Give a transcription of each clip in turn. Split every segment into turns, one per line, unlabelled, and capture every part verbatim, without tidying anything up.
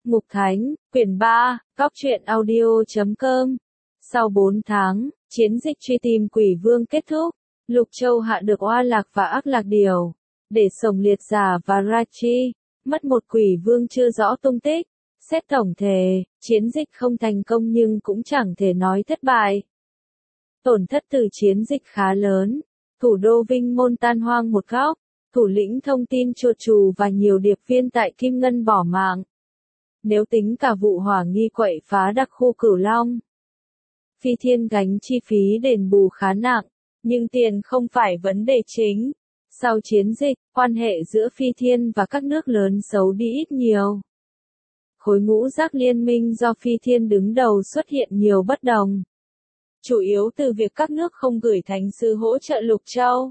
Mục Thánh, quyển ba, góc truyện audio chấm com. Sau bốn tháng, chiến dịch truy tìm quỷ vương kết thúc, Lục Châu hạ được Oa Lạc và Ác Lạc Điều, để Sồng Liệt Giả và Rachi, mất một quỷ vương chưa rõ tung tích. Xét tổng thể, chiến dịch không thành công nhưng cũng chẳng thể nói thất bại. Tổn thất từ chiến dịch khá lớn, thủ đô Vinh Môn tan hoang một góc, thủ lĩnh thông tin chuột chù và nhiều điệp viên tại Kim Ngân bỏ mạng. Nếu tính cả vụ hỏa nghi quậy phá đặc khu Cửu Long, Phi Thiên gánh chi phí đền bù khá nặng, nhưng tiền không phải vấn đề chính. Sau chiến dịch, quan hệ giữa Phi Thiên và các nước lớn xấu đi ít nhiều. Khối ngũ giác liên minh do Phi Thiên đứng đầu xuất hiện nhiều bất đồng. Chủ yếu từ việc các nước không gửi thánh sứ hỗ trợ Lục Châu.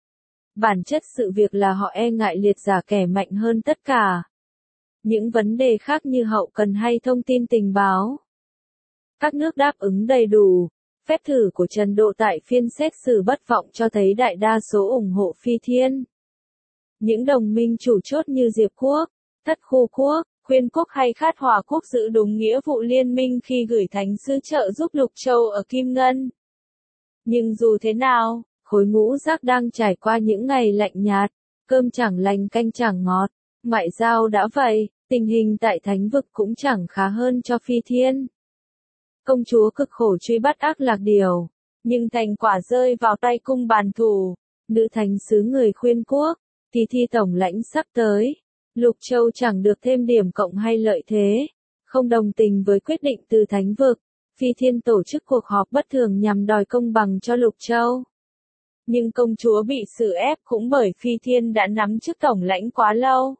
Bản chất sự việc là họ e ngại liệt giả kẻ mạnh hơn tất cả. Những vấn đề khác như hậu cần hay thông tin tình báo, các nước đáp ứng đầy đủ. Phép thử của Trần Độ tại phiên xét xử bất vọng cho thấy đại đa số ủng hộ Phi Thiên. Những đồng minh chủ chốt như Diệp Quốc, Thất Khu Quốc, Khuyên Quốc hay Khát Hòa Quốc giữ đúng nghĩa vụ liên minh khi gửi thánh sứ trợ giúp Lục Châu ở Kim Ngân. Nhưng dù thế nào, khối ngũ giác đang trải qua những ngày lạnh nhạt, cơm chẳng lành canh chẳng ngọt. Ngoại giao đã vậy, tình hình tại thánh vực cũng chẳng khá hơn cho Phi Thiên. Công chúa cực khổ truy bắt Ác Lạc Điều, nhưng thành quả rơi vào tay cung bàn thủ, nữ thánh sứ người Khuyên Quốc, thì thi tổng lãnh sắp tới. Lục Châu chẳng được thêm điểm cộng hay lợi thế, không đồng tình với quyết định từ thánh vực, Phi Thiên tổ chức cuộc họp bất thường nhằm đòi công bằng cho Lục Châu. Nhưng công chúa bị xử ép cũng bởi Phi Thiên đã nắm chức tổng lãnh quá lâu.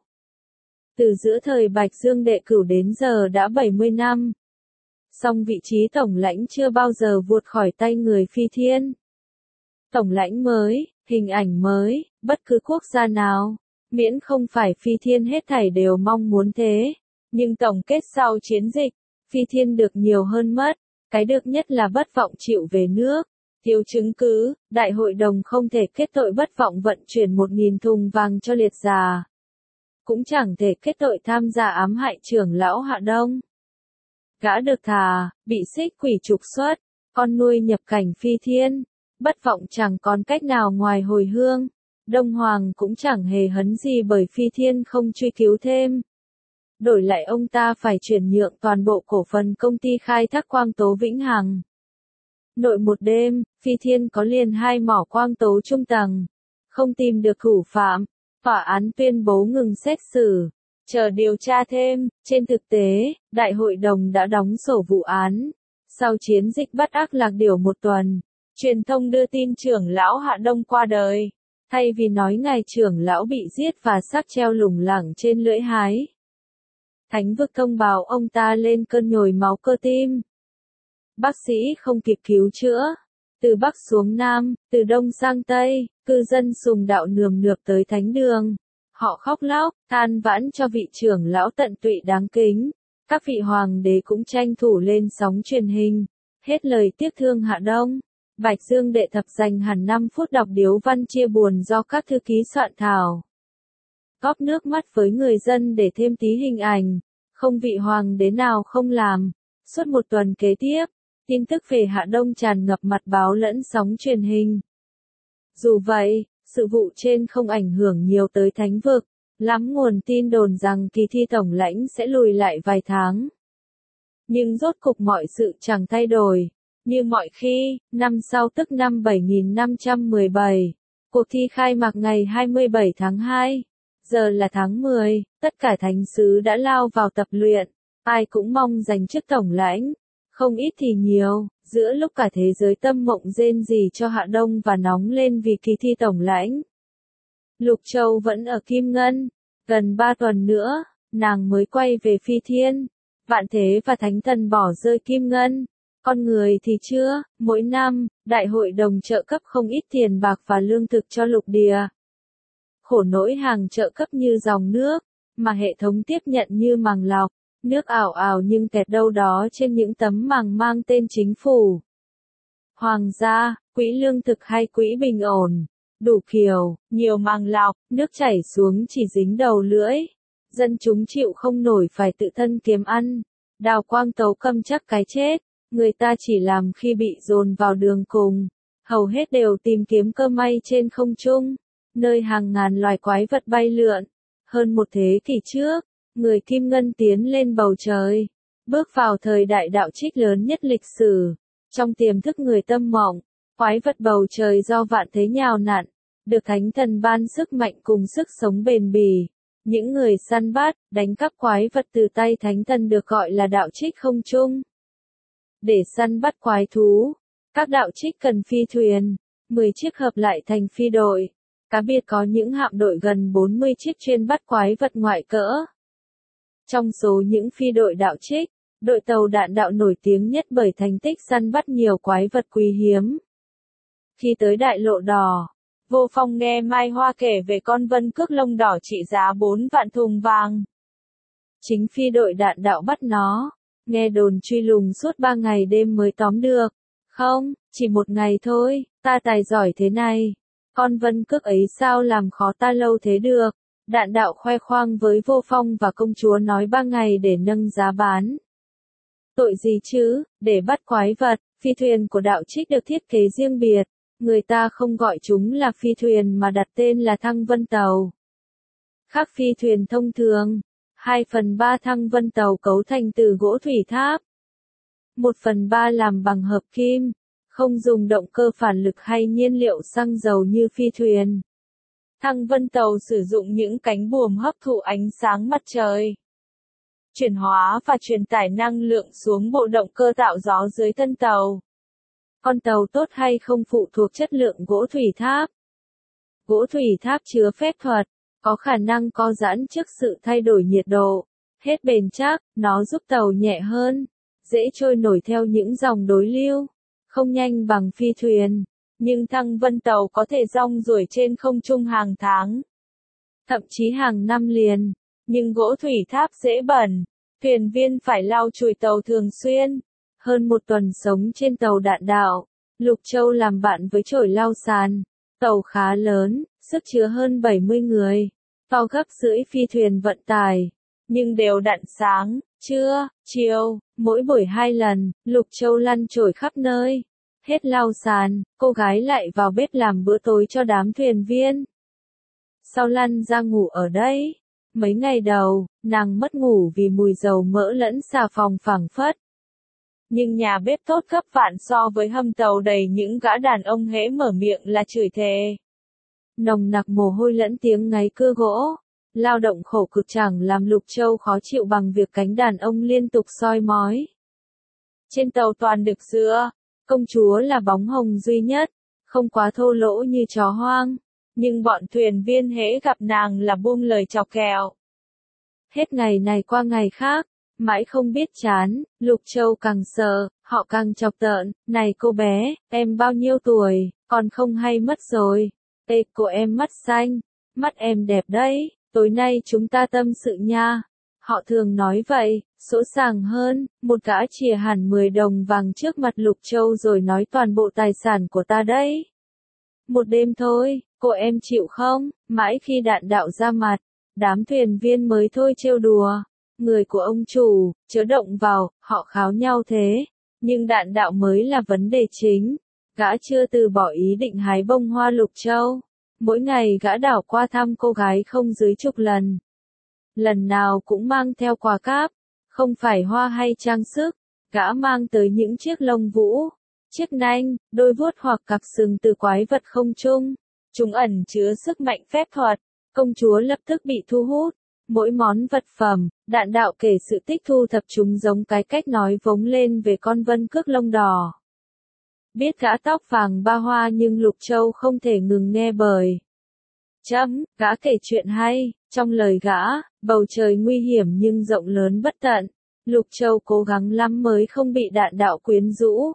Từ giữa thời Bạch Dương Đệ Cửu đến giờ đã bảy mươi năm. Song vị trí tổng lãnh chưa bao giờ vụt khỏi tay người Phi Thiên. Tổng lãnh mới, hình ảnh mới, bất cứ quốc gia nào, miễn không phải Phi Thiên hết thảy đều mong muốn thế. Nhưng tổng kết sau chiến dịch, Phi Thiên được nhiều hơn mất, cái được nhất là bất vọng chịu về nước. Thiếu chứng cứ, đại hội đồng không thể kết tội bất vọng vận chuyển một nghìn thùng vàng cho liệt giả. Cũng chẳng thể kết tội tham gia ám hại trưởng lão Hạ Đông. Gã được thả, bị xích quỷ trục xuất, con nuôi nhập cảnh Phi Thiên. Bất vọng chẳng còn cách nào ngoài hồi hương. Đông Hoàng cũng chẳng hề hấn gì bởi Phi Thiên không truy cứu thêm. Đổi lại ông ta phải chuyển nhượng toàn bộ cổ phần công ty khai thác quang tố Vĩnh Hằng. Nội một đêm, Phi Thiên có liền hai mỏ quang tố trung tầng. Không tìm được thủ phạm, tòa án tuyên bố ngừng xét xử, chờ điều tra thêm. Trên thực tế, đại hội đồng đã đóng sổ vụ án. Sau chiến dịch bắt Ác Lạc Điều một tuần, truyền thông đưa tin trưởng lão Hạ Đông qua đời. Thay vì nói ngài trưởng lão bị giết và xác treo lủng lẳng trên lưỡi hái, thánh vực thông báo ông ta lên cơn nhồi máu cơ tim. Bác sĩ không kịp cứu chữa. Từ Bắc xuống Nam, từ Đông sang Tây, cư dân sùng đạo nườm nượp tới thánh đường. Họ khóc lóc, than vãn cho vị trưởng lão tận tụy đáng kính. Các vị hoàng đế cũng tranh thủ lên sóng truyền hình. Hết lời tiếc thương Hạ Đông. Bạch Dương Đệ Thập dành hẳn năm phút đọc điếu văn chia buồn do các thư ký soạn thảo. Góp nước mắt với người dân để thêm tí hình ảnh. Không vị hoàng đế nào không làm. Suốt một tuần kế tiếp, tin tức về Hạ Đông tràn ngập mặt báo lẫn sóng truyền hình. Dù vậy, sự vụ trên không ảnh hưởng nhiều tới thánh vực. Lắm nguồn tin đồn rằng kỳ thi tổng lãnh sẽ lùi lại vài tháng. Nhưng rốt cục mọi sự chẳng thay đổi. Như mọi khi, năm sau tức năm bảy nghìn năm trăm mười bảy, cuộc thi khai mạc ngày hai mươi bảy tháng hai. Giờ là tháng mười, tất cả thánh sứ đã lao vào tập luyện. Ai cũng mong giành chức tổng lãnh. Không ít thì nhiều, giữa lúc cả thế giới tâm mộng rên rỉ cho Hạ Đông và nóng lên vì kỳ thi tổng lãnh. Lục Châu vẫn ở Kim Ngân. Gần ba tuần nữa, nàng mới quay về Phi Thiên. Vạn Thế và Thánh Thần bỏ rơi Kim Ngân. Con người thì chưa, mỗi năm, đại hội đồng trợ cấp không ít tiền bạc và lương thực cho lục địa. Khổ nỗi hàng trợ cấp như dòng nước, mà hệ thống tiếp nhận như màng lọc. Nước ảo ảo nhưng kẹt đâu đó trên những tấm màng mang tên chính phủ. Hoàng gia, quỹ lương thực hay quỹ bình ổn. Đủ kiểu, nhiều màng lọc, nước chảy xuống chỉ dính đầu lưỡi. Dân chúng chịu không nổi phải tự thân kiếm ăn. Đào Quang Tấu câm chắc cái chết, người ta chỉ làm khi bị dồn vào đường cùng. Hầu hết đều tìm kiếm cơ may trên không trung, nơi hàng ngàn loài quái vật bay lượn. Hơn một thế kỷ trước, người Kim Ngân tiến lên bầu trời, bước vào thời đại đạo trích lớn nhất lịch sử. Trong tiềm thức người tâm mộng, quái vật bầu trời do vạn thế nhào nặn, được Thánh Thần ban sức mạnh cùng sức sống bền bỉ. Những người săn bắt, đánh cắp quái vật từ tay Thánh Thần được gọi là đạo trích không trung. Để săn bắt quái thú, các đạo trích cần phi thuyền, mười chiếc hợp lại thành phi đội. Cá biệt có những hạm đội gần bốn mươi chiếc chuyên bắt quái vật ngoại cỡ. Trong số những phi đội đạo trích, đội tàu đạn đạo nổi tiếng nhất bởi thành tích săn bắt nhiều quái vật quý hiếm. Khi tới đại lộ đỏ, Vô Phong nghe Mai Hoa kể về con vân cước lông đỏ trị giá bốn vạn thùng vàng. Chính phi đội đạn đạo bắt nó, nghe đồn truy lùng suốt ba ngày đêm mới tóm được. Không, chỉ một ngày thôi, ta tài giỏi thế này. Con vân cước ấy sao làm khó ta lâu thế được. Đạn đạo khoe khoang với Vô Phong và công chúa nói ba ngày để nâng giá bán. Tội gì chứ, để bắt quái vật, phi thuyền của đạo trích được thiết kế riêng biệt. Người ta không gọi chúng là phi thuyền mà đặt tên là thăng vân tàu. Khác phi thuyền thông thường, hai phần ba thăng vân tàu cấu thành từ gỗ thủy tháp. Một phần ba làm bằng hợp kim, không dùng động cơ phản lực hay nhiên liệu xăng dầu như phi thuyền. Thăng vân tàu sử dụng những cánh buồm hấp thụ ánh sáng mặt trời, chuyển hóa và truyền tải năng lượng xuống bộ động cơ tạo gió dưới thân tàu. Con tàu tốt hay không phụ thuộc chất lượng gỗ thủy tháp. Gỗ thủy tháp chứa phép thuật, có khả năng co giãn trước sự thay đổi nhiệt độ. Hết bền chắc, nó giúp tàu nhẹ hơn, dễ trôi nổi theo những dòng đối lưu, không nhanh bằng phi thuyền. Nhưng thăng vân tàu có thể rong ruổi trên không trung hàng tháng, thậm chí hàng năm liền. Nhưng gỗ thủy tháp dễ bẩn, thuyền viên phải lau chùi tàu thường xuyên. Hơn một tuần sống trên tàu đạn đạo, Lục Châu làm bạn với chổi lau sàn. Tàu khá lớn, sức chứa hơn bảy mươi người, to gấp rưỡi phi thuyền vận tải, nhưng đều đặn sáng, trưa, chiều, mỗi buổi hai lần. Lục Châu lăn chổi khắp nơi. Hết lau sàn, cô gái lại vào bếp làm bữa tối cho đám thuyền viên. Sau lăn ra ngủ ở đây. Mấy ngày đầu, nàng mất ngủ vì mùi dầu mỡ lẫn xà phòng phảng phất. Nhưng nhà bếp tốt gấp vạn so với hầm tàu đầy những gã đàn ông hễ mở miệng là chửi thề. Nồng nặc mồ hôi lẫn tiếng ngáy cưa gỗ. Lao động khổ cực chẳng làm Lục Châu khó chịu bằng việc cánh đàn ông liên tục soi mói. Trên tàu toàn đực dứa. Công chúa là bóng hồng duy nhất, không quá thô lỗ như chó hoang, nhưng bọn thuyền viên hễ gặp nàng là buông lời chọc kẹo. Hết ngày này qua ngày khác, mãi không biết chán. Lục Châu càng sợ, họ càng chọc tợn. Này cô bé, em bao nhiêu tuổi, còn không hay mất rồi. Ê, cô em mắt xanh, mắt em đẹp đấy, tối nay chúng ta tâm sự nha. Họ thường nói vậy, sỗ sàng hơn. Một gã chìa hẳn mười đồng vàng trước mặt Lục Châu rồi nói toàn bộ tài sản của ta đấy. Một đêm thôi, cô em chịu không? Mãi khi đạn đạo ra mặt, đám thuyền viên mới thôi trêu đùa. Người của ông chủ, chớ động vào, họ kháo nhau thế. Nhưng đạn đạo mới là vấn đề chính. Gã chưa từ bỏ ý định hái bông hoa Lục Châu. Mỗi ngày gã đảo qua thăm cô gái không dưới chục lần. Lần nào cũng mang theo quà cáp, không phải hoa hay trang sức, gã mang tới những chiếc lông vũ, chiếc nanh, đôi vuốt hoặc cặp sừng từ quái vật không trung. Chúng ẩn chứa sức mạnh phép thuật. Công chúa lập tức bị thu hút. Mỗi món vật phẩm, đạn đạo kể sự tích thu thập chúng giống cái cách nói vống lên về con vân cước lông đỏ. Biết gã tóc vàng ba hoa nhưng Lục Châu không thể ngừng nghe bởi. Chấm, gã kể chuyện hay. Trong lời gã, bầu trời nguy hiểm nhưng rộng lớn bất tận. Lục Châu cố gắng lắm mới không bị đạn đạo quyến rũ.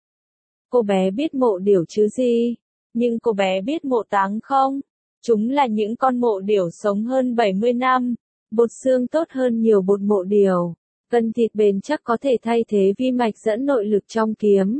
Cô bé biết mộ điểu chứ gì? Nhưng cô bé biết mộ táng không? Chúng là những con mộ điểu sống hơn bảy mươi năm. Bột xương tốt hơn nhiều bột mộ điểu. Cân thịt bền chắc có thể thay thế vi mạch dẫn nội lực trong kiếm.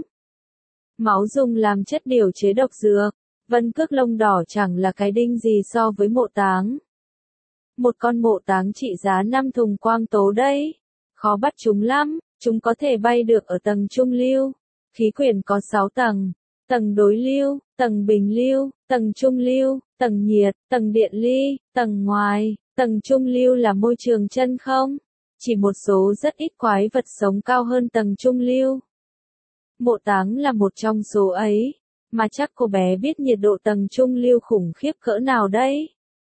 Máu dùng làm chất điều chế độc dược. Vân cước lông đỏ chẳng là cái đinh gì so với mộ táng. một con mộ táng trị giá năm thùng quang tố đấy. Khó bắt chúng lắm, chúng có thể bay được ở tầng trung lưu. Khí quyển có sáu tầng. Tầng đối lưu, tầng bình lưu, tầng trung lưu, tầng nhiệt, tầng điện ly, tầng ngoài. Tầng trung lưu là môi trường chân không. Chỉ một số rất ít quái vật sống cao hơn tầng trung lưu. Mộ táng là một trong số ấy. Mà chắc cô bé biết nhiệt độ tầng trung lưu khủng khiếp cỡ nào đấy.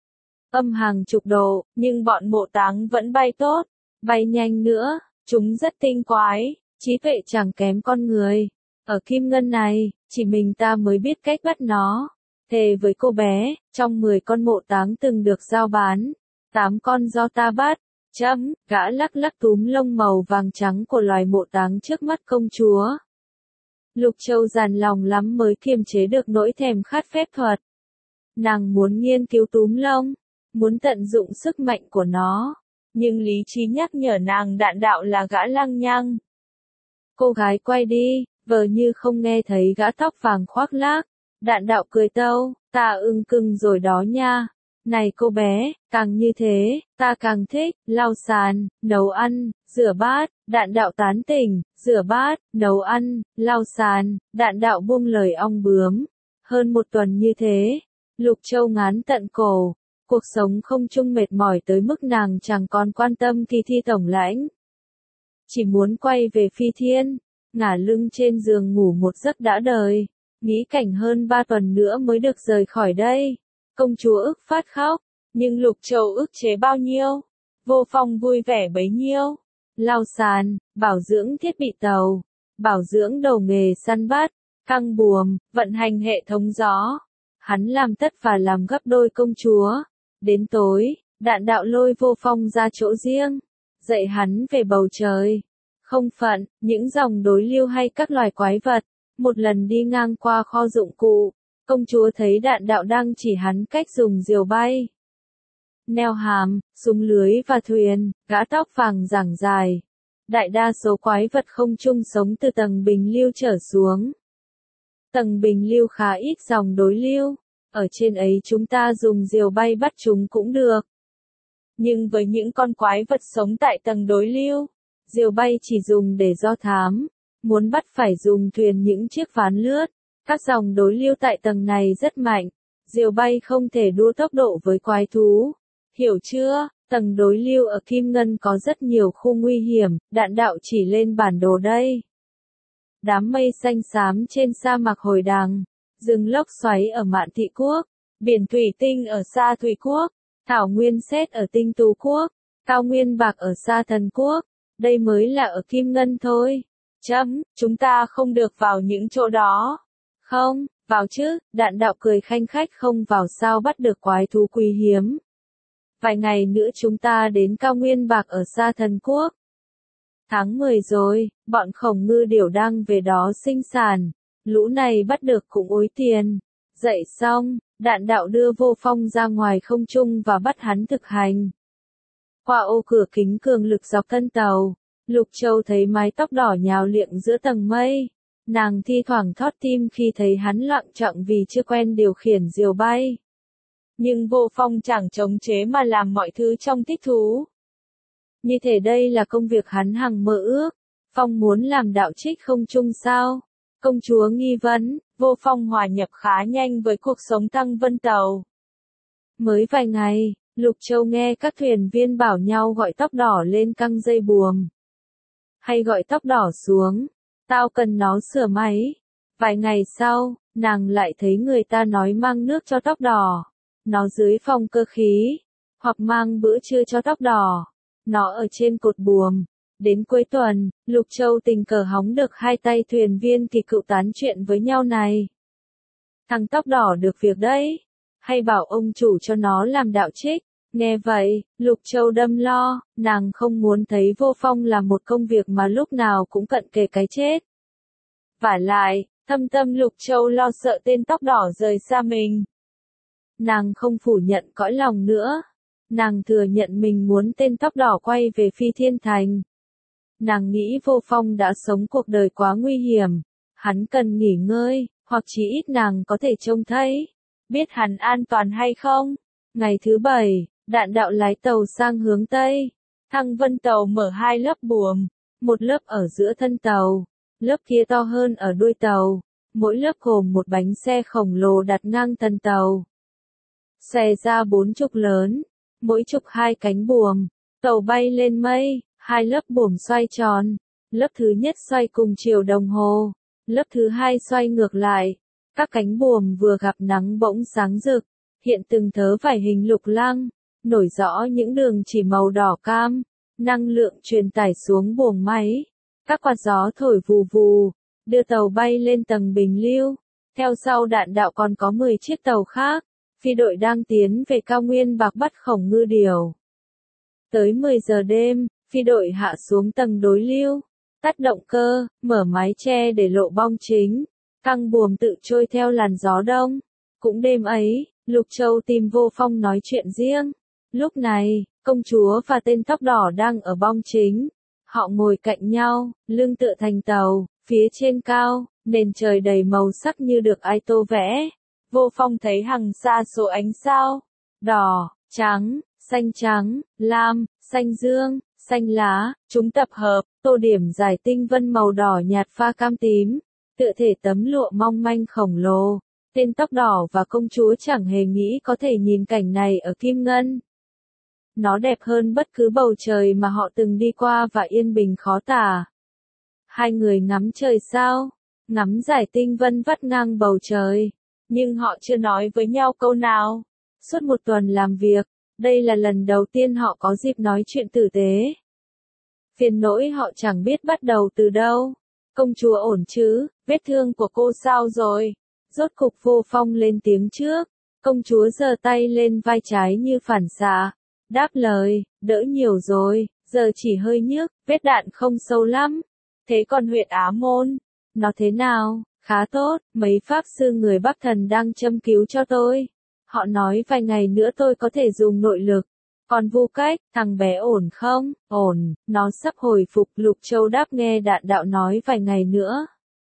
Âm hàng chục độ, nhưng bọn mộ táng vẫn bay tốt, bay nhanh nữa, chúng rất tinh quái, trí tuệ chẳng kém con người. Ở Kim Ngân này, chỉ mình ta mới biết cách bắt nó. Thề với cô bé, trong mười con mộ táng từng được giao bán, tám con do ta bắt. Chấm, gã lắc lắc túm lông màu vàng trắng của loài mộ táng trước mắt công chúa. Lục Châu dằn lòng lắm mới kiềm chế được nỗi thèm khát phép thuật. Nàng muốn nghiên cứu túm lông, muốn tận dụng sức mạnh của nó, nhưng lý trí nhắc nhở nàng Đạn Đạo là gã lăng nhăng. Cô gái quay đi, vờ như không nghe thấy gã tóc vàng khoác lác. Đạn Đạo cười tâu, ta ưng cưng rồi đó nha. Này cô bé, càng như thế, ta càng thích, lau sàn, nấu ăn, rửa bát. Đạn Đạo tán tỉnh, rửa bát, nấu ăn, lau sàn. Đạn Đạo buông lời ong bướm. Hơn một tuần như thế, Lục Châu ngán tận cổ. Cuộc sống không chung mệt mỏi tới mức nàng chẳng còn quan tâm kỳ thi tổng lãnh. Chỉ muốn quay về Phi Thiên, ngả lưng trên giường ngủ một giấc đã đời. Nghĩ cảnh hơn ba tuần nữa mới được rời khỏi đây. Công chúa ức phát khóc, nhưng Lục Châu ức chế bao nhiêu, Vô Phong vui vẻ bấy nhiêu. Lau sàn, bảo dưỡng thiết bị tàu, bảo dưỡng đầu nghề săn bắt, căng buồm, vận hành hệ thống gió. Hắn làm tất và làm gấp đôi công chúa. Đến tối, Đạn Đạo lôi Vô Phong ra chỗ riêng, dạy hắn về bầu trời, không phận, những dòng đối lưu hay các loài quái vật. Một lần đi ngang qua kho dụng cụ, công chúa thấy Đạn Đạo đang chỉ hắn cách dùng diều bay, neo hàm, súng lưới và thuyền. Gã tóc vàng giảng dài. Đại đa số quái vật không chung sống từ tầng bình lưu trở xuống. Tầng bình lưu khá ít dòng đối lưu. Ở trên ấy chúng ta dùng diều bay bắt chúng cũng được. Nhưng với những con quái vật sống tại tầng đối lưu, diều bay chỉ dùng để do thám. Muốn bắt phải dùng thuyền những chiếc ván lướt. Các dòng đối lưu tại tầng này rất mạnh. Diều bay không thể đua tốc độ với quái thú. Hiểu chưa? Tầng đối lưu ở Kim Ngân có rất nhiều khu nguy hiểm. Đạn Đạo chỉ lên bản đồ đây. Đám mây xanh xám trên sa mạc Hồi Đằng. Rừng lốc xoáy ở Mạn Thị Quốc. Biển thủy tinh ở Sa Thủy Quốc. Thảo nguyên sét ở Tinh Tú Quốc. Cao nguyên bạc ở Sa Thần Quốc. Đây mới là ở Kim Ngân thôi. Chấm, chúng ta không được vào những chỗ đó. Không, vào chứ. Đạn Đạo cười khanh khách, không vào sao bắt được quái thú quý hiếm. Vài ngày nữa chúng ta đến cao nguyên bạc ở Sa Thần Quốc. Tháng mười rồi, bọn khổng ngư điểu đang về đó sinh sản. Lũ này bắt được cũng ối tiền. Dậy xong, Đạn Đạo đưa Vô Phong ra ngoài không trung và bắt hắn thực hành. Qua ô cửa kính cường lực dọc thân tàu, Lục Châu thấy mái tóc đỏ nhào liệng giữa tầng mây. Nàng thi thoảng thót tim khi thấy hắn loạng choạng vì chưa quen điều khiển diều bay. Nhưng Vô Phong chẳng chống chế mà làm mọi thứ trong thích thú. Như thể đây là công việc hắn hằng mơ ước. Phong muốn làm đạo trích không trung sao? Công chúa nghi vấn. Vô Phong hòa nhập khá nhanh với cuộc sống Thăng Vân Tàu. Mới vài ngày, Lục Châu nghe các thuyền viên bảo nhau gọi tóc đỏ lên căng dây buồm. Hay gọi tóc đỏ xuống. Tao cần nó sửa máy. Vài ngày sau, nàng lại thấy người ta nói mang nước cho tóc đỏ. Nó dưới phòng cơ khí. Hoặc mang bữa trưa cho tóc đỏ. Nó ở trên cột buồm. Đến cuối tuần, Lục Châu tình cờ hóng được hai tay thuyền viên kỳ cựu tán chuyện với nhau này. Thằng tóc đỏ được việc đấy. Hay bảo ông chủ cho nó làm đạo trích. Nghe vậy, Lục Châu đâm lo, nàng không muốn thấy Vô Phong làm một công việc mà lúc nào cũng cận kề cái chết. Vả lại, thâm tâm Lục Châu lo sợ tên tóc đỏ rời xa mình. Nàng không phủ nhận cõi lòng nữa. Nàng thừa nhận mình muốn tên tóc đỏ quay về Phi Thiên Thành. Nàng nghĩ Vô Phong đã sống cuộc đời quá nguy hiểm. Hắn cần nghỉ ngơi, hoặc chí ít nàng có thể trông thấy. Biết hắn an toàn hay không? Ngày thứ bảy, Đạn đạo lái tàu sang hướng Tây. Thăng Vân tàu mở hai lớp buồm, một lớp ở giữa thân tàu, lớp kia to hơn ở đuôi tàu, mỗi lớp gồm một bánh xe khổng lồ đặt ngang thân tàu. Xòe ra bốn trục lớn, mỗi trục hai cánh buồm, tàu bay lên mây, hai lớp buồm xoay tròn, lớp thứ nhất xoay cùng chiều đồng hồ, lớp thứ hai xoay ngược lại. Các cánh buồm vừa gặp nắng bỗng sáng rực, hiện từng thớ vải hình lục lăng, nổi rõ những đường chỉ màu đỏ cam, năng lượng truyền tải xuống buồng máy. Các quạt gió thổi vù vù, đưa tàu bay lên tầng bình lưu. Theo sau đạn đạo còn có mười chiếc tàu khác, phi đội đang tiến về cao nguyên bạc bắt khổng ngư điểu. Tới mười giờ đêm, phi đội hạ xuống tầng đối lưu, tắt động cơ, mở mái che để lộ bong chính, căng buồm tự trôi theo làn gió đông. Cũng đêm ấy, Lục Châu tìm Vô Phong nói chuyện riêng. Lúc này, công chúa và tên tóc đỏ đang ở bong chính. Họ ngồi cạnh nhau, lưng tựa thành tàu, phía trên cao, nền trời đầy màu sắc như được ai tô vẽ. Vô Phong thấy hằng xa số ánh sao, đỏ, trắng, xanh trắng, lam, xanh dương, xanh lá, chúng tập hợp, tô điểm giải tinh vân màu đỏ nhạt pha cam tím, tựa thể tấm lụa mong manh khổng lồ. Tên tóc đỏ và công chúa chẳng hề nghĩ có thể nhìn cảnh này ở Kim Ngân. Nó đẹp hơn bất cứ bầu trời mà họ từng đi qua và yên bình khó tả. Hai người ngắm trời sao, ngắm giải tinh vân vắt ngang bầu trời, nhưng họ chưa nói với nhau câu nào. Suốt một tuần làm việc, đây là lần đầu tiên họ có dịp nói chuyện tử tế. Phiền nỗi họ chẳng biết bắt đầu từ đâu. Công chúa ổn chứ, vết thương của cô sao rồi? Rốt cục Vô Phong lên tiếng trước. Công chúa giơ tay lên vai trái như phản xạ, đáp lời, đỡ nhiều rồi, giờ chỉ hơi nhức, vết đạn không sâu lắm. Thế còn huyệt Á Môn, nó thế nào? Khá tốt, mấy pháp sư người Bắc Thần đang châm cứu cho tôi. Họ nói vài ngày nữa tôi có thể dùng nội lực. Còn Vu Cách, thằng bé ổn không? Ổn, nó sắp hồi phục. Lục Châu đáp nghe đạn đạo nói vài ngày nữa.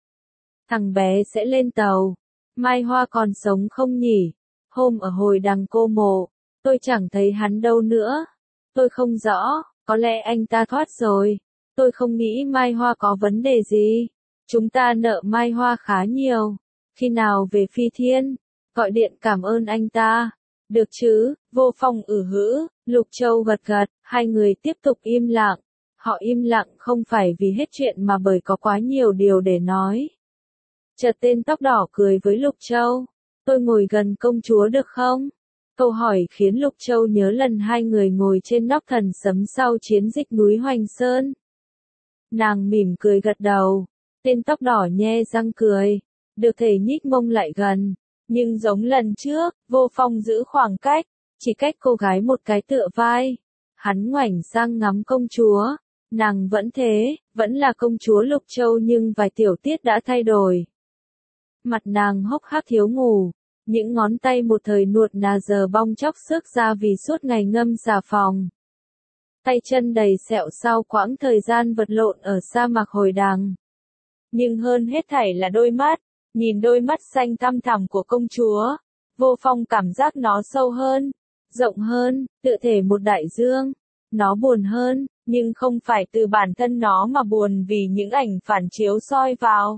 Thằng bé sẽ lên tàu. Mai Hoa còn sống không nhỉ? Hôm ở hồi đằng cô mộ, tôi chẳng thấy hắn đâu nữa. Tôi không rõ, có lẽ anh ta thoát rồi. Tôi không nghĩ Mai Hoa có vấn đề gì. Chúng ta nợ Mai Hoa khá nhiều. Khi nào về Phi Thiên, gọi điện cảm ơn anh ta. Được chứ? Vô Phong ử hữ, Lục Châu gật gật, hai người tiếp tục im lặng. Họ im lặng không phải vì hết chuyện mà bởi có quá nhiều điều để nói. Chợt tên tóc đỏ cười với Lục Châu. Tôi ngồi gần công chúa được không? Câu hỏi khiến Lục Châu nhớ lần hai người ngồi trên nóc thần sấm sau chiến dịch núi Hoành Sơn. Nàng mỉm cười gật đầu. Tên tóc đỏ nhe răng cười. Được thể nhích mông lại gần. Nhưng giống lần trước, Vô Phong giữ khoảng cách, chỉ cách cô gái một cái tựa vai. Hắn ngoảnh sang ngắm công chúa. Nàng vẫn thế, vẫn là công chúa Lục Châu nhưng vài tiểu tiết đã thay đổi. Mặt nàng hốc hác thiếu ngủ. Những ngón tay một thời nuột nà giờ bong chóc xước ra vì suốt ngày ngâm xà phòng. Tay chân đầy sẹo sau quãng thời gian vật lộn ở sa mạc hồi đằng. Nhưng hơn hết thảy là đôi mắt. Nhìn đôi mắt xanh thăm thẳm của công chúa, Vô Phong cảm giác nó sâu hơn, rộng hơn, tựa thể một đại dương. Nó buồn hơn, nhưng không phải từ bản thân nó mà buồn vì những ảnh phản chiếu soi vào.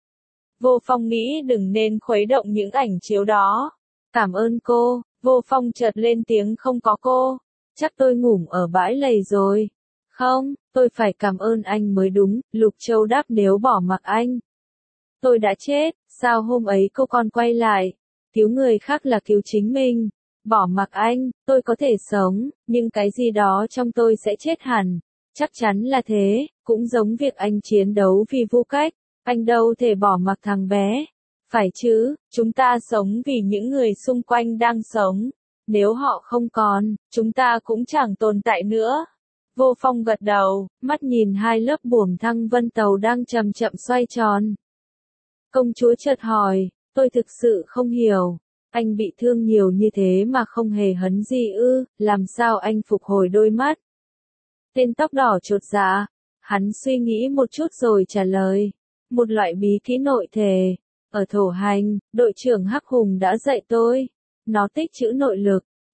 Vô Phong nghĩ đừng nên khuấy động những ảnh chiếu đó. Cảm ơn cô. Vô Phong chợt lên tiếng không có cô. Chắc tôi ngủ ở bãi lầy rồi. Không, tôi phải cảm ơn anh mới đúng. Lục Châu đáp nếu bỏ mặc anh. Tôi đã chết, sao hôm ấy cô còn quay lại? Cứu người khác là cứu chính mình. Bỏ mặc anh, tôi có thể sống, nhưng cái gì đó trong tôi sẽ chết hẳn. Chắc chắn là thế, cũng giống việc anh chiến đấu vì Vu Cách. Anh đâu thể bỏ mặc thằng bé. Phải chứ, chúng ta sống vì những người xung quanh đang sống. Nếu họ không còn, chúng ta cũng chẳng tồn tại nữa. Vô Phong gật đầu, mắt nhìn hai lớp buồm Thăng Vân tàu đang chậm chậm xoay tròn. Công chúa chợt hỏi, tôi thực sự không hiểu. Anh bị thương nhiều như thế mà không hề hấn gì ư, làm sao anh phục hồi đôi mắt? Tên tóc đỏ chột dạ, hắn suy nghĩ một chút rồi trả lời. Một loại bí kỹ nội thể. Ở Thổ Hành, đội trưởng Hắc Hùng đã dạy tôi. Nó tích trữ nội lực,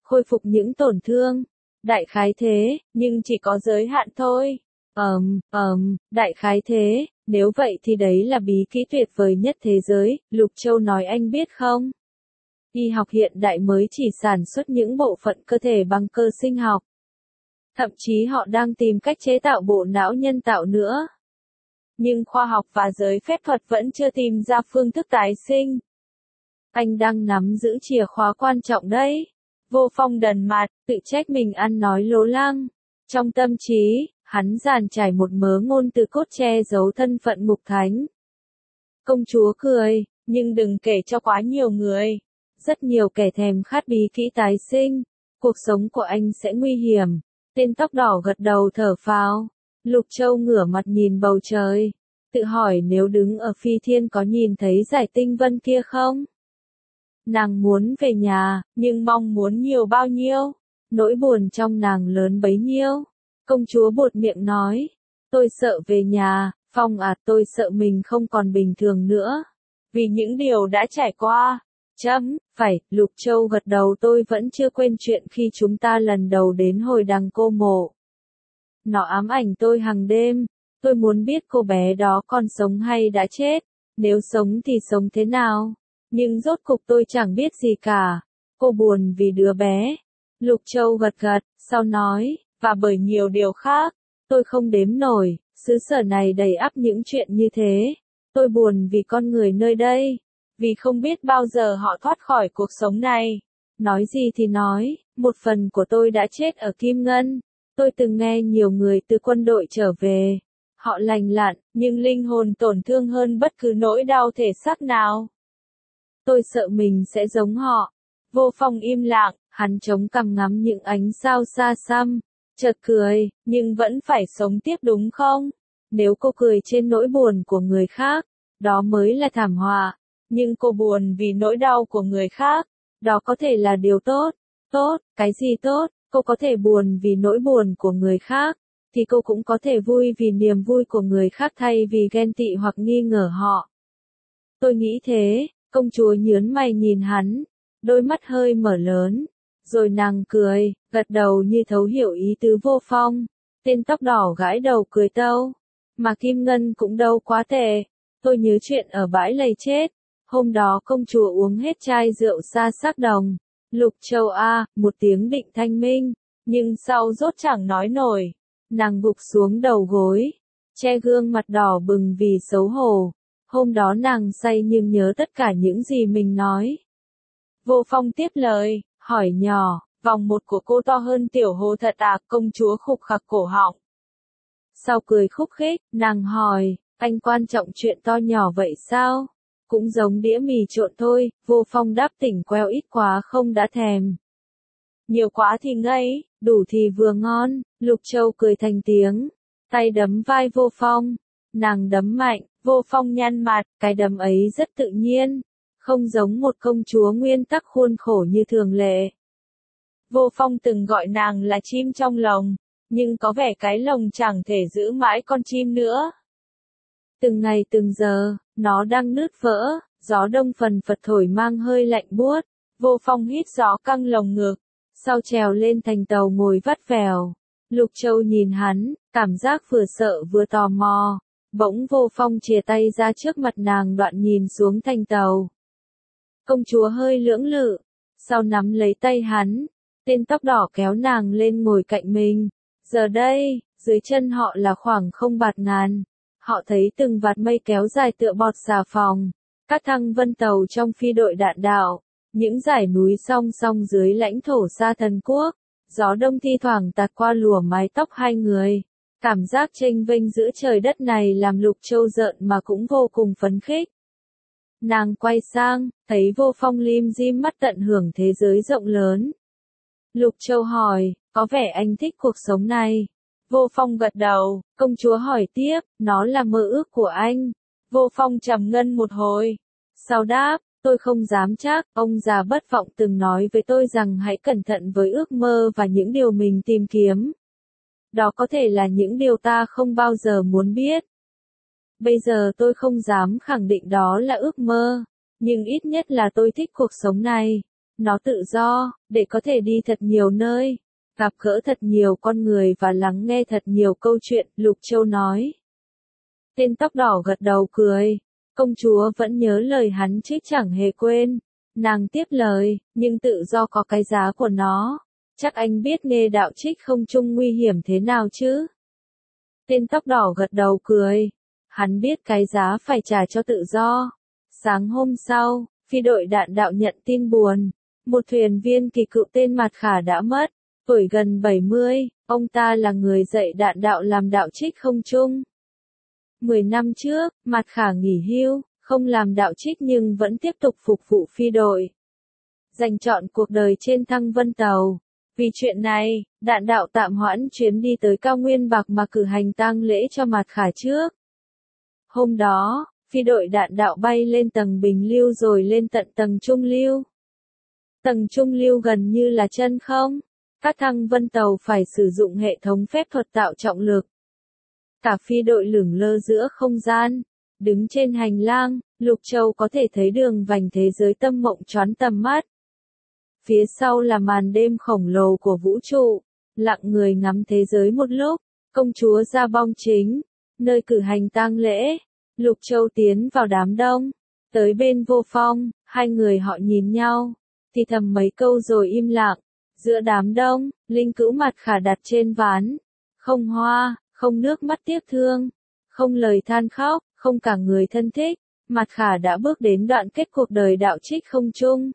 khôi phục những tổn thương. Đại khái thế, nhưng chỉ có giới hạn thôi. Ờm, ờm, đại khái thế, nếu vậy thì đấy là bí kỹ tuyệt vời nhất thế giới, Lục Châu nói anh biết không? Y học hiện đại mới chỉ sản xuất những bộ phận cơ thể bằng cơ sinh học. Thậm chí họ đang tìm cách chế tạo bộ não nhân tạo nữa. Nhưng khoa học và giới phép thuật vẫn chưa tìm ra phương thức tái sinh. Anh đang nắm giữ chìa khóa quan trọng đấy. Vô Phong đần mặt, tự trách mình ăn nói lố lăng. Trong tâm trí, hắn dàn trải một mớ ngôn từ cốt che giấu thân phận mục thánh. Công chúa cười, nhưng đừng kể cho quá nhiều người. Rất nhiều kẻ thèm khát bí kỹ tái sinh. Cuộc sống của anh sẽ nguy hiểm. Tên tóc đỏ gật đầu thở phào. Lục Châu ngửa mặt nhìn bầu trời. Tự hỏi nếu đứng ở phi thiên có nhìn thấy giải tinh vân kia không? Nàng muốn về nhà, nhưng mong muốn nhiều bao nhiêu? Nỗi buồn trong nàng lớn bấy nhiêu? Công chúa buột miệng nói. Tôi sợ về nhà, Phong à, tôi sợ mình không còn bình thường nữa. Vì những điều đã trải qua. Chấm, phải, Lục Châu gật đầu, tôi vẫn chưa quên chuyện khi chúng ta lần đầu đến hồi đằng cô mộ. Nó ám ảnh tôi hàng đêm. Tôi muốn biết cô bé đó còn sống hay đã chết. Nếu sống thì sống thế nào? Nhưng rốt cục tôi chẳng biết gì cả. Cô buồn vì đứa bé. Lục Châu gật gật, sau nói, và bởi nhiều điều khác. Tôi không đếm nổi, xứ sở này đầy ắp những chuyện như thế. Tôi buồn vì con người nơi đây. Vì không biết bao giờ họ thoát khỏi cuộc sống này. Nói gì thì nói, một phần của tôi đã chết ở Kim Ngân. Tôi từng nghe nhiều người từ quân đội trở về. Họ lành lặn, nhưng linh hồn tổn thương hơn bất cứ nỗi đau thể xác nào. Tôi sợ mình sẽ giống họ. Vô Phong im lặng, hắn chống cằm ngắm những ánh sao xa xăm. Chợt cười, nhưng vẫn phải sống tiếp đúng không? Nếu cô cười trên nỗi buồn của người khác, đó mới là thảm họa. Nhưng cô buồn vì nỗi đau của người khác, đó có thể là điều tốt. Tốt, cái gì tốt? Cô có thể buồn vì nỗi buồn của người khác, thì cô cũng có thể vui vì niềm vui của người khác thay vì ghen tị hoặc nghi ngờ họ. Tôi nghĩ thế, công chúa nhướng mày nhìn hắn, đôi mắt hơi mở lớn, rồi nàng cười, gật đầu như thấu hiểu ý tứ Vô Phong. Tên tóc đỏ gãi đầu cười tâu, mà Kim Ngân cũng đâu quá tệ. Tôi nhớ chuyện ở bãi lầy chết, hôm đó công chúa uống hết chai rượu sa sắc đồng. Lục Châu a, một tiếng định thanh minh, nhưng sau rốt chẳng nói nổi. Nàng gục xuống đầu gối, che gương mặt đỏ bừng vì xấu hổ. Hôm đó nàng say nhưng nhớ tất cả những gì mình nói. Vô Phong tiếp lời, hỏi nhỏ, vòng một của cô to hơn tiểu hồ thật à? Công chúa khục khặc cổ họng. Sau cười khúc khích, nàng hỏi, anh quan trọng chuyện to nhỏ vậy sao? Cũng giống đĩa mì trộn thôi. Vô Phong đáp, tỉnh queo ít quá không đã thèm. Nhiều quá thì ngây, đủ thì vừa ngon. Lục Châu cười thành tiếng, tay đấm vai Vô Phong. Nàng đấm mạnh, Vô Phong nhăn mặt, cái đấm ấy rất tự nhiên, không giống một công chúa nguyên tắc khuôn khổ như thường lệ. Vô Phong từng gọi nàng là chim trong lồng, nhưng có vẻ cái lồng chẳng thể giữ mãi con chim nữa. Từng ngày từng giờ, nó đang nứt vỡ, gió đông phần phật thổi mang hơi lạnh buốt. Vô Phong hít gió căng lồng ngực, sau trèo lên thành tàu ngồi vắt vẻo. Lục Châu nhìn hắn, cảm giác vừa sợ vừa tò mò. Bỗng Vô Phong chìa tay ra trước mặt nàng, đoạn nhìn xuống thành tàu. Công chúa hơi lưỡng lự, sau nắm lấy tay hắn. Tên tóc đỏ kéo nàng lên ngồi cạnh mình. Giờ đây, dưới chân họ là khoảng không bạt ngàn. Họ thấy từng vạt mây kéo dài tựa bọt xà phòng. Các thăng vân tàu trong phi đội đạn đạo. Những dải núi song song dưới lãnh thổ Sa Thần Quốc. Gió đông thi thoảng tạt qua lùa mái tóc hai người. Cảm giác chênh vênh giữa trời đất này làm Lục Châu giận mà cũng vô cùng phấn khích. Nàng quay sang, thấy Vô Phong lim dim mắt tận hưởng thế giới rộng lớn. Lục Châu hỏi, có vẻ anh thích cuộc sống này. Vô Phong gật đầu, công chúa hỏi tiếp, nó là mơ ước của anh. Vô Phong trầm ngâm một hồi. Sau đáp, tôi không dám chắc, ông già bất vọng từng nói với tôi rằng hãy cẩn thận với ước mơ và những điều mình tìm kiếm. Đó có thể là những điều ta không bao giờ muốn biết. Bây giờ tôi không dám khẳng định đó là ước mơ, nhưng ít nhất là tôi thích cuộc sống này. Nó tự do, để có thể đi thật nhiều nơi, gặp gỡ thật nhiều con người và lắng nghe thật nhiều câu chuyện, Lục Châu nói. Tên tóc đỏ gật đầu cười, công chúa vẫn nhớ lời hắn chứ chẳng hề quên. Nàng tiếp lời, nhưng tự do có cái giá của nó. Chắc anh biết nghề đạo trích không trung nguy hiểm thế nào chứ? Tên tóc đỏ gật đầu cười. Hắn biết cái giá phải trả cho tự do. Sáng hôm sau, phi đội đạn đạo nhận tin buồn. Một thuyền viên kỳ cựu tên Mạt Khả đã mất. Tuổi gần bảy mươi, ông ta là người dạy đạn đạo làm đạo trích không trung. Mười năm trước, Mạt Khả nghỉ hưu, không làm đạo trích nhưng vẫn tiếp tục phục vụ phi đội. Dành trọn cuộc đời trên Thăng Vân tàu. Vì chuyện này, đạn đạo tạm hoãn chuyến đi tới cao nguyên bạc mà cử hành tang lễ cho Mạt Khả trước. Hôm đó, phi đội đạn đạo bay lên tầng bình lưu rồi lên tận tầng trung lưu. Tầng trung lưu gần như là chân không. Các Thăng Vân tàu phải sử dụng hệ thống phép thuật tạo trọng lực. Cả phi đội lửng lơ giữa không gian. Đứng trên hành lang, Lục Châu có thể thấy đường vành thế giới tâm mộng choáng tầm mắt. Phía sau là màn đêm khổng lồ của vũ trụ, lặng người ngắm thế giới một lúc. Công chúa ra bong chính, nơi cử hành tang lễ. Lục Châu tiến vào đám đông, tới bên Vô Phong, hai người họ nhìn nhau, thì thầm mấy câu rồi im lặng. Giữa đám đông, linh cữu Mạt Khả đặt trên ván, không hoa, không nước mắt tiếc thương, không lời than khóc, không cả người thân thích. Mạt Khả đã bước đến đoạn kết cuộc đời đạo trích không trung.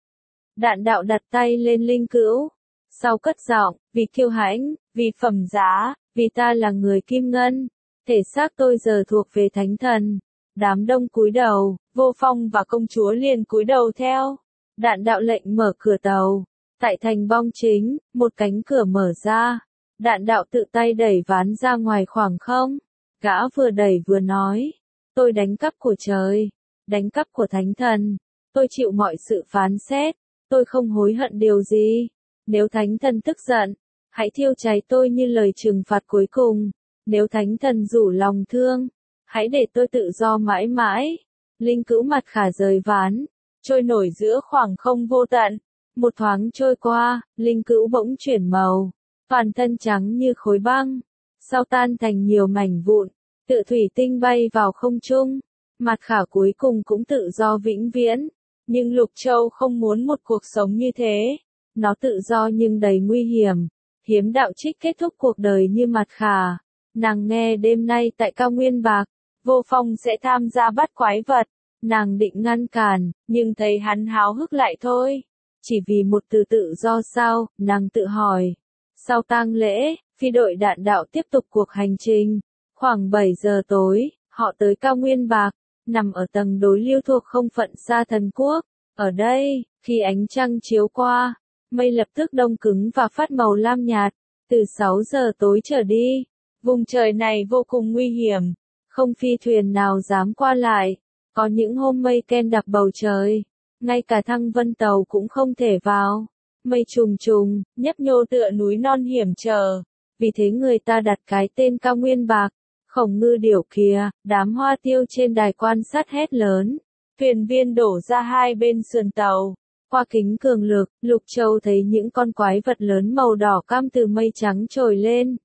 Đạn đạo đặt tay lên linh cữu, sau cất giọng, vì kiêu hãnh, vì phẩm giá, vì ta là người kim ngân, thể xác tôi giờ thuộc về thánh thần. Đám đông cúi đầu, Vô Phong và công chúa liền cúi đầu theo. Đạn đạo lệnh mở cửa tàu. Tại thành bong chính, một cánh cửa mở ra. Đạn đạo tự tay đẩy ván ra ngoài khoảng không. Gã vừa đẩy vừa nói, tôi đánh cắp của trời, đánh cắp của thánh thần. Tôi chịu mọi sự phán xét. Tôi không hối hận điều gì. Nếu thánh thần tức giận, hãy thiêu cháy tôi như lời trừng phạt cuối cùng. Nếu thánh thần rủ lòng thương, hãy để tôi tự do mãi mãi. Linh cữu Mạt Khả rời ván, trôi nổi giữa khoảng không vô tận. Một thoáng trôi qua, linh cữu bỗng chuyển màu, toàn thân trắng như khối băng, sau tan thành nhiều mảnh vụn, tự thủy tinh bay vào không trung. Mạt Khả cuối cùng cũng tự do vĩnh viễn. Nhưng Lục Châu không muốn một cuộc sống như thế. Nó tự do nhưng đầy nguy hiểm. Hiếm đạo trích kết thúc cuộc đời như Mạt Khả. Nàng nghe đêm nay tại cao nguyên bạc, Vô Phong sẽ tham gia bắt quái vật. Nàng định ngăn cản, nhưng thấy hắn háo hức lại thôi. Chỉ vì một từ tự do sao, nàng tự hỏi. Sau tang lễ, phi đội đạn đạo tiếp tục cuộc hành trình. Khoảng bảy giờ tối, họ tới cao nguyên bạc, nằm ở tầng đối lưu thuộc không phận Sa Thần Quốc. Ở đây, khi ánh trăng chiếu qua, mây lập tức đông cứng và phát màu lam nhạt. Từ sáu giờ tối trở đi, vùng trời này vô cùng nguy hiểm. Không phi thuyền nào dám qua lại. Có những hôm mây ken đặc bầu trời. Ngay cả Thăng Vân tàu cũng không thể vào. Mây trùng trùng, nhấp nhô tựa núi non hiểm trở. Vì thế người ta đặt cái tên cao nguyên bạc. Khổng Ngư điểu kìa, đám hoa tiêu trên đài quan sát hét lớn. Thuyền viên đổ ra hai bên sườn tàu. Qua kính cường lực, Lục Châu thấy những con quái vật lớn màu đỏ cam từ mây trắng trồi lên.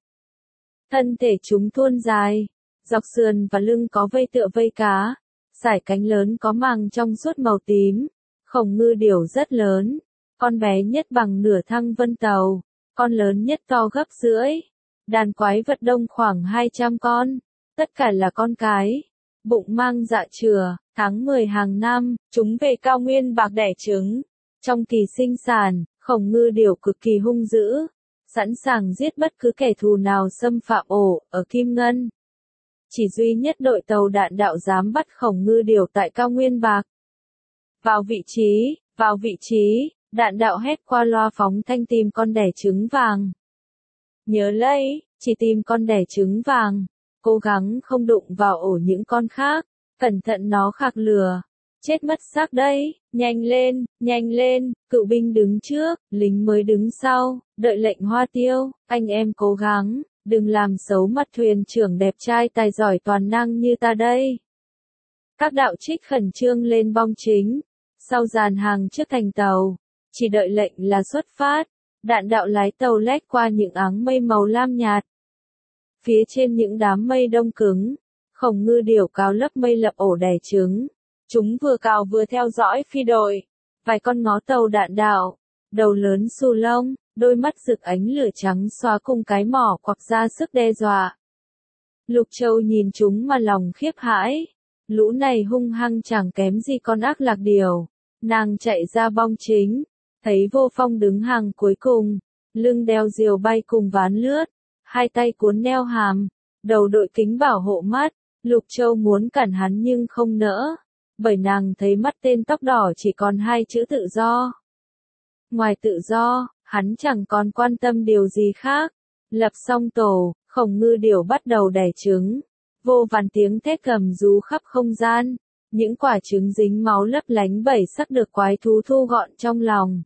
Thân thể chúng thuôn dài, dọc sườn và lưng có vây tựa vây cá. Sải cánh lớn có màng trong suốt màu tím. Khổng Ngư điểu rất lớn. Con bé nhất bằng nửa Thăng Vân tàu. Con lớn nhất to gấp rưỡi. Đàn quái vật đông khoảng hai trăm con. Tất cả là con cái. Bụng mang dạ chửa. Tháng mười hàng năm, chúng về cao nguyên bạc đẻ trứng. Trong kỳ sinh sản, Khổng Ngư điểu cực kỳ hung dữ. Sẵn sàng giết bất cứ kẻ thù nào xâm phạm ổ, ở Kim Ngân. Chỉ duy nhất đội tàu đạn đạo dám bắt Khổng Ngư điểu tại cao nguyên bạc. Vào vị trí, vào vị trí, đạn đạo hét qua loa phóng thanh tìm con đẻ trứng vàng. Nhớ lấy, chỉ tìm con đẻ trứng vàng. Cố gắng không đụng vào ổ những con khác. Cẩn thận nó khạc lửa. Chết mất xác đấy. Nhanh lên, nhanh lên. Cựu binh đứng trước, lính mới đứng sau. Đợi lệnh hoa tiêu. Anh em cố gắng. Đừng làm xấu mặt thuyền trưởng đẹp trai tài giỏi toàn năng như ta đây. Các đạo trích khẩn trương lên bong chính. Sau dàn hàng trước thành tàu. chỉ đợi lệnh là xuất phát. Đạn đạo lái tàu lách qua những áng mây màu lam nhạt. Phía trên những đám mây đông cứng, Khổng Ngư điểu cáo lấp mây lập ổ đẻ trứng. Chúng vừa cào vừa theo dõi phi đội. Vài con ngó tàu đạn đạo, đầu lớn xù lông, đôi mắt rực ánh lửa trắng xóa cùng cái mỏ quặc ra sức đe dọa. Lục Châu nhìn chúng mà lòng khiếp hãi. Lũ này hung hăng chẳng kém gì con ác lạc điểu. Nàng chạy ra bong chính, thấy Vô Phong đứng hàng cuối cùng, lưng đeo diều bay cùng ván lướt, hai tay cuốn neo hàm, đầu đội kính bảo hộ mắt. Lục Châu muốn cản hắn nhưng không nỡ, bởi nàng thấy mắt tên tóc đỏ chỉ còn hai chữ tự do. Ngoài tự do, hắn chẳng còn quan tâm điều gì khác. Lập xong tổ, Khổng Ngư điểu bắt đầu đẻ trứng. Vô vàn tiếng thét gầm rú khắp không gian. Những quả trứng dính máu lấp lánh bảy sắc được quái thú thu gọn trong lòng.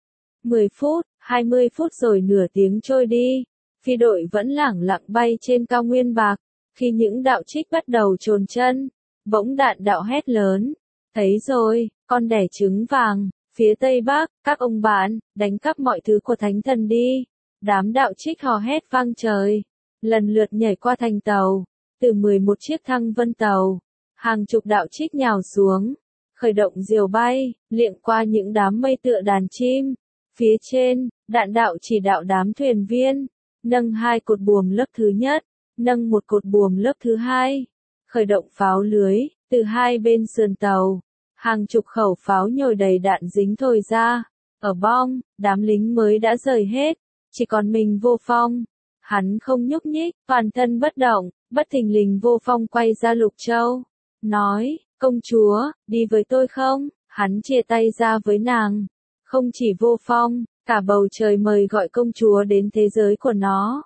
mười phút, hai mươi phút rồi nửa tiếng trôi đi. Phi đội vẫn lẳng lặng bay trên cao nguyên bạc. Khi những đạo trích bắt đầu chồn chân, bỗng đạn đạo hét lớn. Thấy rồi, con đẻ trứng vàng, phía tây bắc, các ông bạn, đánh cắp mọi thứ của thánh thần đi. Đám đạo trích hò hét vang trời, lần lượt nhảy qua thành tàu, từ mười một chiếc thăng vân tàu, hàng chục đạo trích nhào xuống, khởi động diều bay, liệng qua những đám mây tựa đàn chim. Phía trên, đạn đạo chỉ đạo đám thuyền viên, nâng hai cột buồm lớp thứ nhất, nâng một cột buồm lớp thứ hai, khởi động pháo lưới, từ hai bên sườn tàu, hàng chục khẩu pháo nhồi đầy đạn dính thổi ra. Ở bong, đám lính mới đã rời hết, chỉ còn mình Vô Phong. Hắn không nhúc nhích, toàn thân bất động. Bất thình lình Vô Phong quay ra Lục Châu, nói, công chúa, đi với tôi không? Hắn chia tay ra với nàng. Không chỉ Vô Phong, cả bầu trời mời gọi công chúa đến thế giới của nó.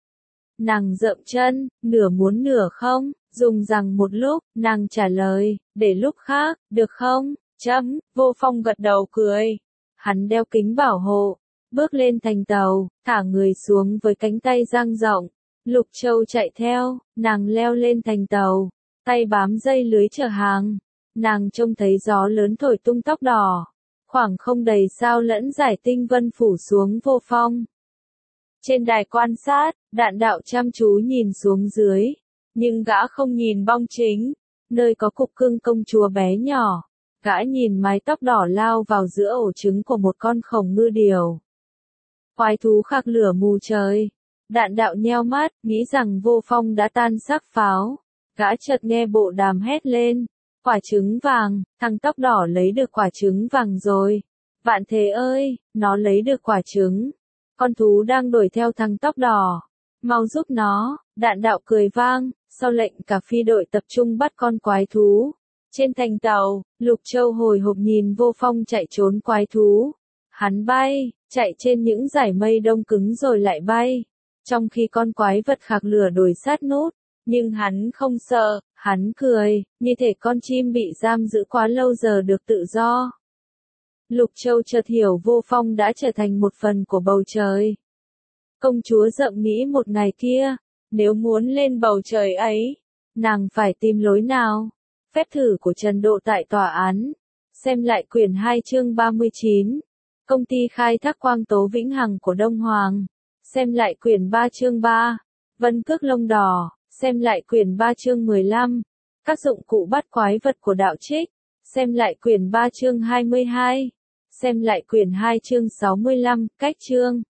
Nàng dậm chân, nửa muốn nửa không, dùng rằng một lúc, nàng trả lời, để lúc khác, được không? Chấm, Vô Phong gật đầu cười. Hắn đeo kính bảo hộ, bước lên thành tàu, thả người xuống với cánh tay dang rộng. Lục Châu chạy theo, nàng leo lên thành tàu, tay bám dây lưới chở hàng. Nàng trông thấy gió lớn thổi tung tóc đỏ, khoảng không đầy sao lẫn giải tinh vân phủ xuống Vô Phong. Trên đài quan sát, đạn đạo chăm chú nhìn xuống dưới, nhưng gã không nhìn bong chính, nơi có cục cưng công chúa bé nhỏ. Gã nhìn mái tóc đỏ lao vào giữa ổ trứng của một con Khổng Ngư điểu. Quái thú khạc lửa mù trời. Đạn đạo nheo mắt, nghĩ rằng Vô Phong đã tan xác pháo. Gã chợt nghe bộ đàm hét lên. Quả trứng vàng, thằng tóc đỏ lấy được quả trứng vàng rồi. Vạn Thế ơi, nó lấy được quả trứng. Con thú đang đuổi theo thằng tóc đỏ. Mau giúp nó, đạn đạo cười vang, sau lệnh cả phi đội tập trung bắt con quái thú. Trên thành tàu, Lục Châu hồi hộp nhìn Vô Phong chạy trốn quái thú. Hắn bay, chạy trên những dải mây đông cứng rồi lại bay. Trong khi con quái vật khạc lửa đuổi sát nút, nhưng hắn không sợ, hắn cười, như thể con chim bị giam giữ quá lâu giờ được tự do. Lục Châu chợt hiểu Vô Phong đã trở thành một phần của bầu trời. Công chúa Dậm nghĩ một ngày kia, nếu muốn lên bầu trời ấy, nàng phải tìm lối nào? Phép thử của Trần Độ tại tòa án. Xem lại quyển hai chương ba mươi chín. Công ty khai thác quang tố vĩnh hằng của Đông Hoàng. Xem lại quyển ba chương ba. Vân cước lông đỏ. Xem lại quyển ba chương mười lăm. Các dụng cụ bắt quái vật của đạo trích. Xem lại quyển ba chương hai mươi hai. Xem lại quyển hai chương sáu mươi lăm. Cách chương.